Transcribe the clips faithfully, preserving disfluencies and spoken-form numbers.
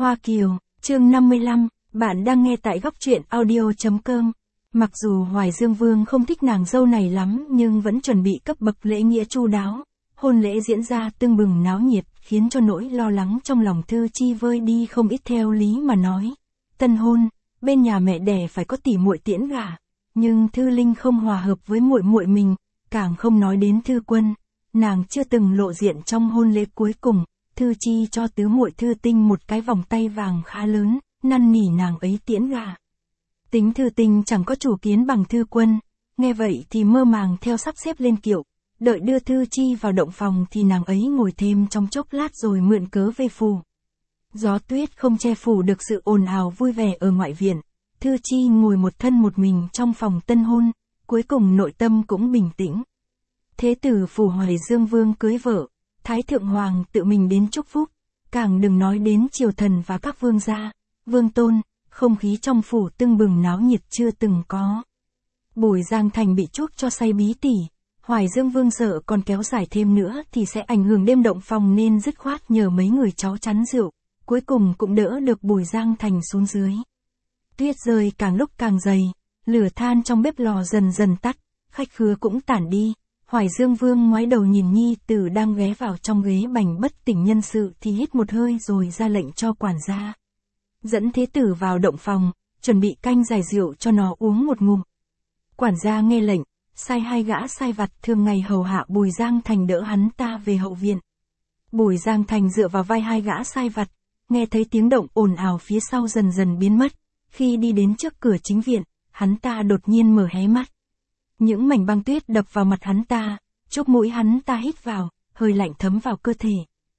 Hoa Kiều, chương năm mươi lăm, bạn đang nghe tại góc truyện audio.com. Mặc dù Hoài Dương Vương không thích nàng dâu này lắm nhưng vẫn chuẩn bị cấp bậc lễ nghĩa chu đáo. Hôn lễ diễn ra tưng bừng náo nhiệt, khiến cho nỗi lo lắng trong lòng Thư Chi vơi đi không ít. Theo lý mà nói, tân hôn, bên nhà mẹ đẻ phải có tỉ muội tiễn gả, nhưng Thư Linh không hòa hợp với muội muội mình, càng không nói đến Thư Quân, nàng chưa từng lộ diện trong hôn lễ cuối cùng. Thư Chi cho tứ muội Thư Tinh một cái vòng tay vàng khá lớn, năn nỉ nàng ấy tiễn gả. Tính Thư Tinh chẳng có chủ kiến bằng Thư Quân, nghe vậy thì mơ màng theo sắp xếp lên kiệu, đợi đưa Thư Chi vào động phòng thì nàng ấy ngồi thêm trong chốc lát rồi mượn cớ về phủ. Gió tuyết không che phủ được sự ồn ào vui vẻ ở ngoại viện, Thư Chi ngồi một thân một mình trong phòng tân hôn, cuối cùng nội tâm cũng bình tĩnh. Thế tử phủ Hoài Dương Vương cưới vợ, Thái Thượng Hoàng tự mình đến chúc phúc, càng đừng nói đến triều thần và các vương gia, vương tôn, không khí trong phủ tưng bừng náo nhiệt chưa từng có. Bùi Giang Thành bị chuốc cho say bí tỉ, Hoài Dương Vương sợ còn kéo dài thêm nữa thì sẽ ảnh hưởng đêm động phòng nên dứt khoát nhờ mấy người cháu chắn rượu, cuối cùng cũng đỡ được Bùi Giang Thành xuống dưới. Tuyết rơi càng lúc càng dày, lửa than trong bếp lò dần dần tắt, khách khứa cũng tản đi. Hoài Dương Vương ngoái đầu nhìn nhi tử đang ghé vào trong ghế bành bất tỉnh nhân sự thì hít một hơi rồi ra lệnh cho quản gia. Dẫn thế tử vào động phòng, chuẩn bị canh giải rượu cho nó uống một ngụm. Quản gia nghe lệnh, sai hai gã sai vặt thường ngày hầu hạ Bùi Giang Thành đỡ hắn ta về hậu viện. Bùi Giang Thành dựa vào vai hai gã sai vặt, nghe thấy tiếng động ồn ào phía sau dần dần biến mất. Khi đi đến trước cửa chính viện, hắn ta đột nhiên mở hé mắt. Những mảnh băng tuyết đập vào mặt hắn ta, chốc mũi hắn ta hít vào, hơi lạnh thấm vào cơ thể.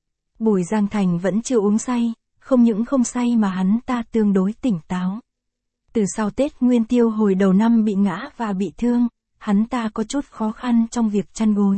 Bùi Giang Thành vẫn chưa uống say, không những không say mà hắn ta tương đối tỉnh táo. Từ sau Tết Nguyên Tiêu hồi đầu năm bị ngã và bị thương, hắn ta có chút khó khăn trong việc chăn gối.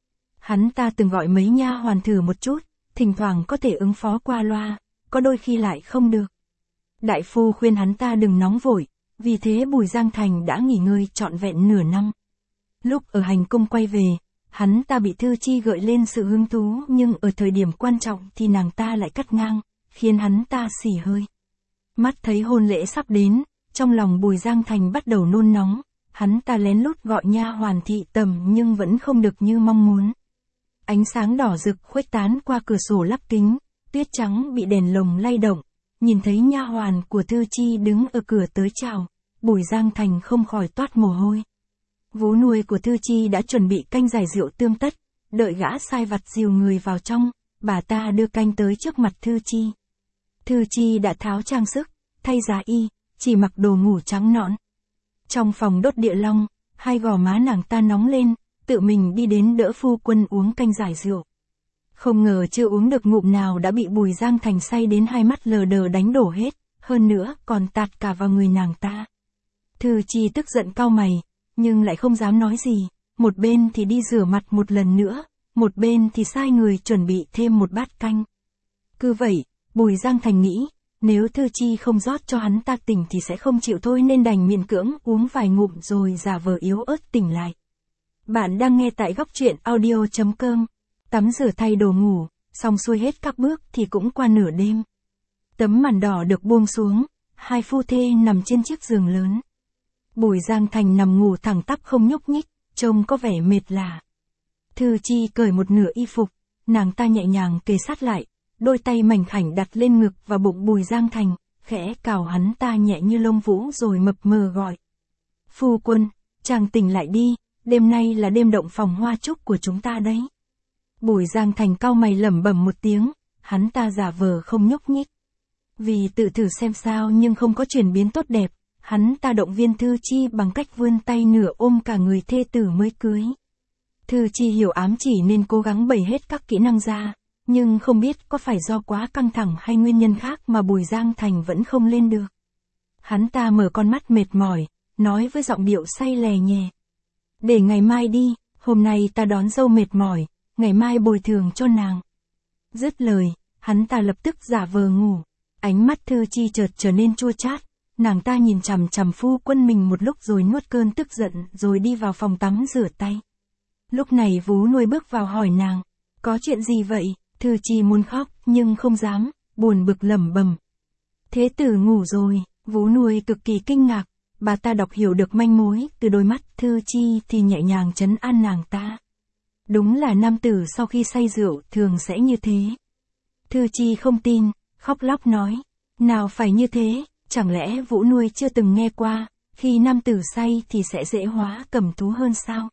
Hắn ta từng gọi mấy nha hoàn thử một chút, thỉnh thoảng có thể ứng phó qua loa, có đôi khi lại không được. Đại phu khuyên hắn ta đừng nóng vội, vì thế Bùi Giang Thành đã nghỉ ngơi trọn vẹn nửa năm. Lúc ở hành cung quay về, hắn ta bị Thư Chi gợi lên sự hứng thú nhưng ở thời điểm quan trọng thì nàng ta lại cắt ngang, khiến hắn ta xỉ hơi. Mắt thấy hôn lễ sắp đến, trong lòng Bùi Giang Thành bắt đầu nôn nóng, hắn ta lén lút gọi nha hoàn thị tầm nhưng vẫn không được như mong muốn. Ánh sáng đỏ rực khuếch tán qua cửa sổ lắp kính, tuyết trắng bị đèn lồng lay động, nhìn thấy nha hoàn của Thư Chi đứng ở cửa tới chào, Bùi Giang Thành không khỏi toát mồ hôi. Vú nuôi của Thư Chi đã chuẩn bị canh giải rượu tươm tất, đợi gã sai vặt dìu người vào trong, bà ta đưa canh tới trước mặt Thư Chi. Thư Chi đã tháo trang sức, thay giá y, chỉ mặc đồ ngủ trắng nõn. Trong phòng đốt địa long, hai gò má nàng ta nóng lên, tự mình đi đến đỡ phu quân uống canh giải rượu. Không ngờ chưa uống được ngụm nào đã bị Bùi Giang Thành say đến hai mắt lờ đờ đánh đổ hết, hơn nữa còn tạt cả vào người nàng ta. Thư Chi tức giận cau mày, nhưng lại không dám nói gì, một bên thì đi rửa mặt một lần nữa, một bên thì sai người chuẩn bị thêm một bát canh. Cứ vậy, Bùi Giang Thành nghĩ, nếu Thư Chi không rót cho hắn ta tỉnh thì sẽ không chịu thôi nên đành miễn cưỡng uống vài ngụm rồi giả vờ yếu ớt tỉnh lại. Bạn đang nghe tại góc truyện audio.com. Tắm rửa thay đồ ngủ, xong xuôi hết các bước thì cũng qua nửa đêm. Tấm màn đỏ được buông xuống, hai phu thê nằm trên chiếc giường lớn. Bùi Giang Thành nằm ngủ thẳng tắp không nhúc nhích, trông có vẻ mệt lả. Thư Chi cởi một nửa y phục, nàng ta nhẹ nhàng kề sát lại, đôi tay mảnh khảnh đặt lên ngực và bụng Bùi Giang Thành, khẽ cào hắn ta nhẹ như lông vũ rồi mập mờ gọi. Phu quân, chàng tỉnh lại đi, đêm nay là đêm động phòng hoa trúc của chúng ta đấy. Bùi Giang Thành cau mày lẩm bẩm một tiếng, hắn ta giả vờ không nhúc nhích. Vì tự thử xem sao nhưng không có chuyển biến tốt đẹp, hắn ta động viên Thư Chi bằng cách vươn tay nửa ôm cả người thê tử mới cưới. Thư Chi hiểu ám chỉ nên cố gắng bày hết các kỹ năng ra, nhưng không biết có phải do quá căng thẳng hay nguyên nhân khác mà Bùi Giang Thành vẫn không lên được. Hắn ta mở con mắt mệt mỏi, nói với giọng điệu say lè nhè. Để ngày mai đi, hôm nay ta đón dâu mệt mỏi, ngày mai bồi thường cho nàng. Dứt lời, hắn ta lập tức giả vờ ngủ, ánh mắt Thư Chi chợt trở nên chua chát, nàng ta nhìn chằm chằm phu quân mình một lúc rồi nuốt cơn tức giận rồi đi vào phòng tắm rửa tay. Lúc này vú nuôi bước vào hỏi nàng, có chuyện gì vậy? Thư Chi muốn khóc nhưng không dám, buồn bực lẩm bẩm, Thế tử ngủ rồi, vú nuôi cực kỳ kinh ngạc, bà ta đọc hiểu được manh mối từ đôi mắt Thư Chi thì nhẹ nhàng trấn an nàng ta. Đúng là nam tử sau khi say rượu thường sẽ như thế. Thư Chi không tin, khóc lóc nói, nào phải như thế, chẳng lẽ vũ nuôi chưa từng nghe qua, khi nam tử say thì sẽ dễ hóa cầm thú hơn sao?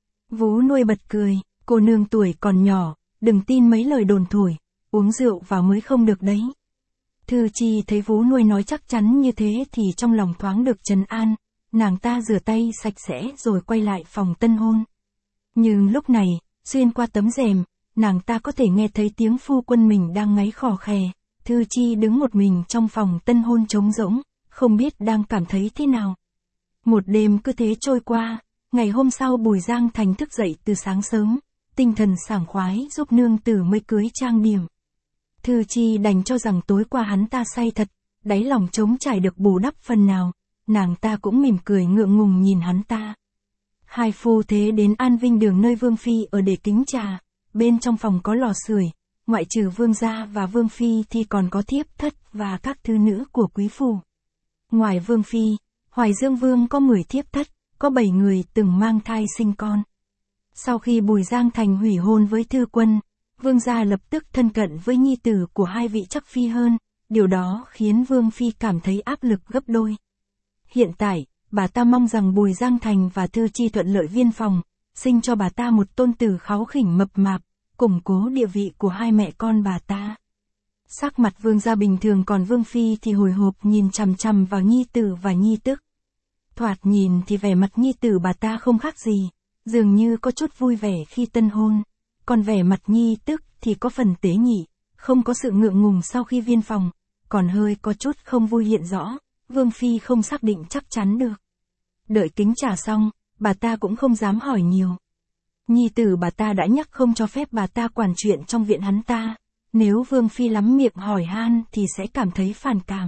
Vú nuôi bật cười, cô nương tuổi còn nhỏ, đừng tin mấy lời đồn thổi, uống rượu vào mới không được đấy. Thư Chi thấy vú nuôi nói chắc chắn như thế thì trong lòng thoáng được trấn an, nàng ta rửa tay sạch sẽ rồi quay lại phòng tân hôn. Nhưng lúc này, xuyên qua tấm rèm, nàng ta có thể nghe thấy tiếng phu quân mình đang ngáy khò khè. Thư Chi đứng một mình trong phòng tân hôn trống rỗng, không biết đang cảm thấy thế nào. Một đêm cứ thế trôi qua, ngày hôm sau Bùi Giang Thành thức dậy từ sáng sớm, tinh thần sảng khoái giúp nương tử mới cưới trang điểm. Thư Chi đành cho rằng tối qua hắn ta say thật, đáy lòng trống trải được bù đắp phần nào, nàng ta cũng mỉm cười ngượng ngùng nhìn hắn ta. Hai phu thế đến An Vinh Đường nơi Vương Phi ở để kính trà, bên trong phòng có lò sưởi, ngoại trừ Vương gia và Vương Phi thì còn có thiếp thất và các thư nữ của quý phủ. Ngoài Vương Phi, Hoài Dương Vương có mười thiếp thất, có bảy người từng mang thai sinh con. Sau khi Bùi Giang Thành hủy hôn với Thư Quân, Vương gia lập tức thân cận với nhi tử của hai vị chắc phi hơn, điều đó khiến Vương Phi cảm thấy áp lực gấp đôi. Hiện tại, bà ta mong rằng Bùi Giang Thành và Thư Chi thuận lợi viên phòng, sinh cho bà ta một tôn tử kháu khỉnh mập mạp, củng cố địa vị của hai mẹ con bà ta. Sắc mặt Vương gia bình thường còn Vương Phi thì hồi hộp nhìn chằm chằm vào nhi tử và nhi tức. Thoạt nhìn thì vẻ mặt nhi tử bà ta không khác gì, dường như có chút vui vẻ khi tân hôn, còn vẻ mặt nhi tức thì có phần tế nhị, không có sự ngượng ngùng sau khi viên phòng, còn hơi có chút không vui hiện rõ, Vương Phi không xác định chắc chắn được. Đợi kính trà xong, bà ta cũng không dám hỏi nhiều. Nhi tử bà ta đã nhắc không cho phép bà ta quản chuyện trong viện hắn ta, nếu Vương Phi lắm miệng hỏi han thì sẽ cảm thấy phản cảm.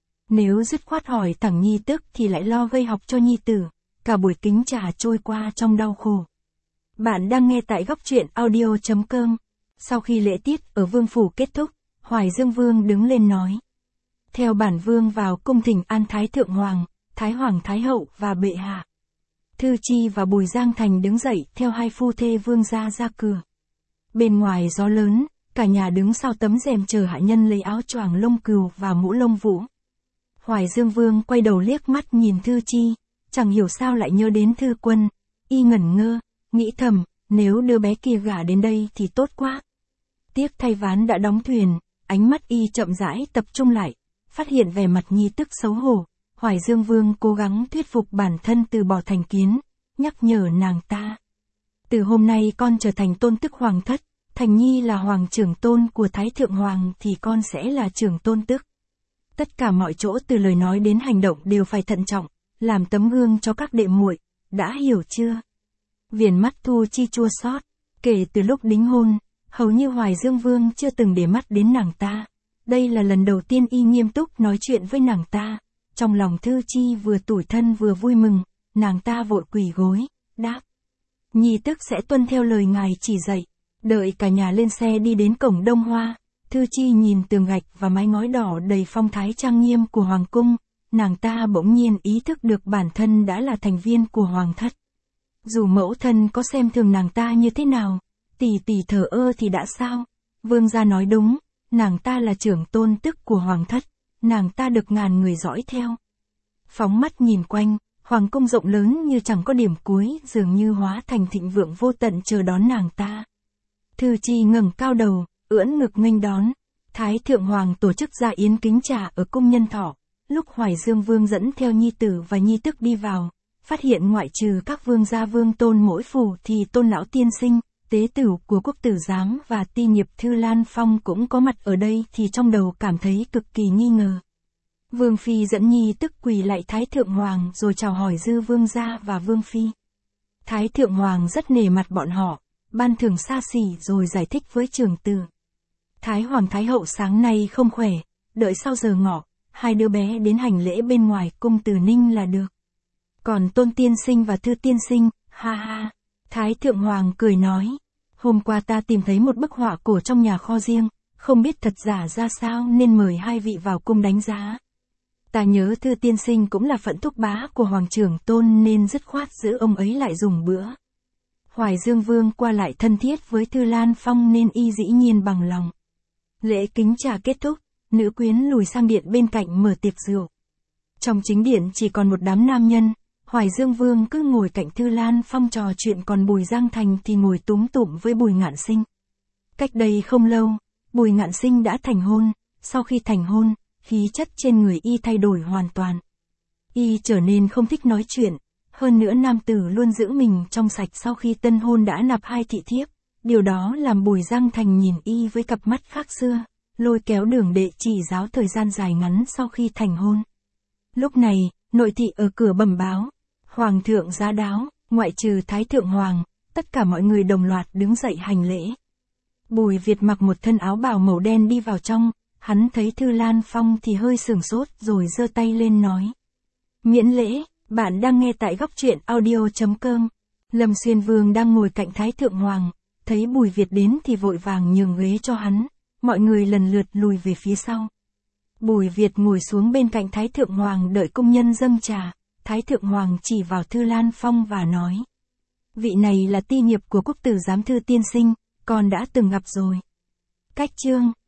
Nếu dứt khoát hỏi thẳng nhi tức thì lại lo gây học cho nhi tử, cả buổi kính trà trôi qua trong đau khổ. Bạn đang nghe tại góc truyện audio chấm com. Sau khi lễ tiết ở Vương Phủ kết thúc, Hoài Dương Vương đứng lên nói. Theo bản Vương vào cung thỉnh an Thái Thượng Hoàng, Thái Hoàng Thái Hậu và Bệ Hạ. Thư Chi và Bùi Giang Thành đứng dậy theo hai phu thê Vương gia ra cửa. Bên ngoài gió lớn, cả nhà đứng sau tấm rèm chờ hạ nhân lấy áo choàng lông cừu và mũ lông vũ. Hoài Dương Vương quay đầu liếc mắt nhìn Thư Chi, chẳng hiểu sao lại nhớ đến Thư Quân, y ngẩn ngơ, nghĩ thầm, nếu đứa bé kia gả đến đây thì tốt quá. Tiếc thay ván đã đóng thuyền, ánh mắt y chậm rãi tập trung lại, phát hiện vẻ mặt nhi tức xấu hổ. Hoài Dương Vương cố gắng thuyết phục bản thân từ bỏ thành kiến, nhắc nhở nàng ta. Từ hôm nay con trở thành tôn tức hoàng thất, Thành Nhi là hoàng trưởng tôn của Thái Thượng Hoàng thì con sẽ là trưởng tôn tức. Tất cả mọi chỗ từ lời nói đến hành động đều phải thận trọng, làm tấm gương cho các đệ muội, đã hiểu chưa? Viền mắt Thu Chi chua xót, kể từ lúc đính hôn, hầu như Hoài Dương Vương chưa từng để mắt đến nàng ta. Đây là lần đầu tiên y nghiêm túc nói chuyện với nàng ta. Trong lòng Thư Chi vừa tủi thân vừa vui mừng, nàng ta vội quỳ gối, đáp. Nhi tức sẽ tuân theo lời ngài chỉ dạy. Đợi cả nhà lên xe đi đến cổng Đông Hoa, Thư Chi nhìn tường gạch và mái ngói đỏ đầy phong thái trang nghiêm của Hoàng cung, nàng ta bỗng nhiên ý thức được bản thân đã là thành viên của Hoàng thất. Dù mẫu thân có xem thường nàng ta như thế nào, tỷ tỷ thờ ơ thì đã sao? Vương gia nói đúng, nàng ta là trưởng tôn tức của Hoàng thất, nàng ta được ngàn người dõi theo. Phóng mắt nhìn quanh, Hoàng cung rộng lớn như chẳng có điểm cuối, dường như hóa thành thịnh vượng vô tận chờ đón nàng ta. Thư Chi ngẩng cao đầu, ưỡn ngực nghênh đón. Thái Thượng Hoàng tổ chức ra yến kính trà ở cung Nhân Thọ. Lúc Hoài Dương Vương dẫn theo nhi tử và nhi tức đi vào, phát hiện ngoại trừ các vương gia vương tôn mỗi phủ thì Tôn lão tiên sinh, tế tử của Quốc tử giám và ti nghiệp Thư Lan Phong cũng có mặt ở đây thì trong đầu cảm thấy cực kỳ nghi ngờ. Vương Phi dẫn nhi tức quỳ lại Thái Thượng Hoàng rồi chào hỏi dư vương gia và Vương Phi. Thái Thượng Hoàng rất nể mặt bọn họ, ban thưởng xa xỉ rồi giải thích với trưởng tử. Thái Hoàng Thái Hậu sáng nay không khỏe, đợi sau giờ ngọ, hai đứa bé đến hành lễ bên ngoài cung Từ Ninh là được. Còn Tôn tiên sinh và Thư tiên sinh, ha ha. Thái Thượng Hoàng cười nói, hôm qua ta tìm thấy một bức họa cổ trong nhà kho riêng, không biết thật giả ra sao nên mời hai vị vào cung đánh giá. Ta nhớ Thư tiên sinh cũng là phận thúc bá của Hoàng trưởng tôn nên dứt khoát giữ ông ấy lại dùng bữa. Hoài Dương Vương qua lại thân thiết với Thư Lan Phong nên y dĩ nhiên bằng lòng. Lễ kính trà kết thúc, nữ quyến lùi sang điện bên cạnh mở tiệc rượu. Trong chính điện chỉ còn một đám nam nhân, Hoài Dương Vương cứ ngồi cạnh Thư Lan Phong trò chuyện, còn Bùi Giang Thành thì ngồi túm tụm với Bùi Ngạn Sinh. Cách đây không lâu, Bùi Ngạn Sinh đã thành hôn, sau khi thành hôn, khí chất trên người y thay đổi hoàn toàn. Y trở nên không thích nói chuyện, hơn nữa nam tử luôn giữ mình trong sạch sau khi tân hôn đã nạp hai thị thiếp, điều đó làm Bùi Giang Thành nhìn y với cặp mắt khác xưa, lôi kéo Đường Đệ chỉ giáo thời gian dài ngắn sau khi thành hôn. Lúc này, nội thị ở cửa bẩm báo, Hoàng thượng giá đáo, ngoại trừ Thái Thượng Hoàng, tất cả mọi người đồng loạt đứng dậy hành lễ. Bùi Việt mặc một thân áo bào màu đen đi vào trong, hắn thấy Thư Lan Phong thì hơi sửng sốt rồi giơ tay lên nói. Miễn lễ, bạn đang nghe tại góc truyện audio chấm com. Lâm Xuyên Vương đang ngồi cạnh Thái Thượng Hoàng, thấy Bùi Việt đến thì vội vàng nhường ghế cho hắn, mọi người lần lượt lùi về phía sau. Bùi Việt ngồi xuống bên cạnh Thái Thượng Hoàng đợi công nhân dâng trà, Thái Thượng Hoàng chỉ vào Thư Lan Phong và nói. Vị này là ti nghiệp của quốc tử giám Thư tiên sinh, con đã từng gặp rồi. Cách chương